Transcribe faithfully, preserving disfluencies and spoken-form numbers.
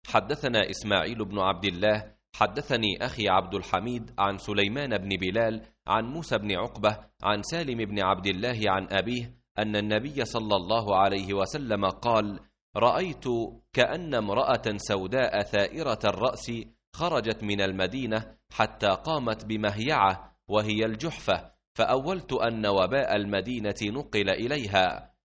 حدثنا إسماعيل بن عبد الله حدثني أخي عبد الحميد عن سليمان بن بلال عن موسى بن عقبة عن سالم بن عبد الله عن أبيه أن النبي صلى الله عليه وسلم قال: رأيت كأن امرأة سوداء ثائرة الرأس خرجت من المدينة حتى قامت بمهيعة وهي الجحفة، فأولت أن وباء المدينة نقل إليها،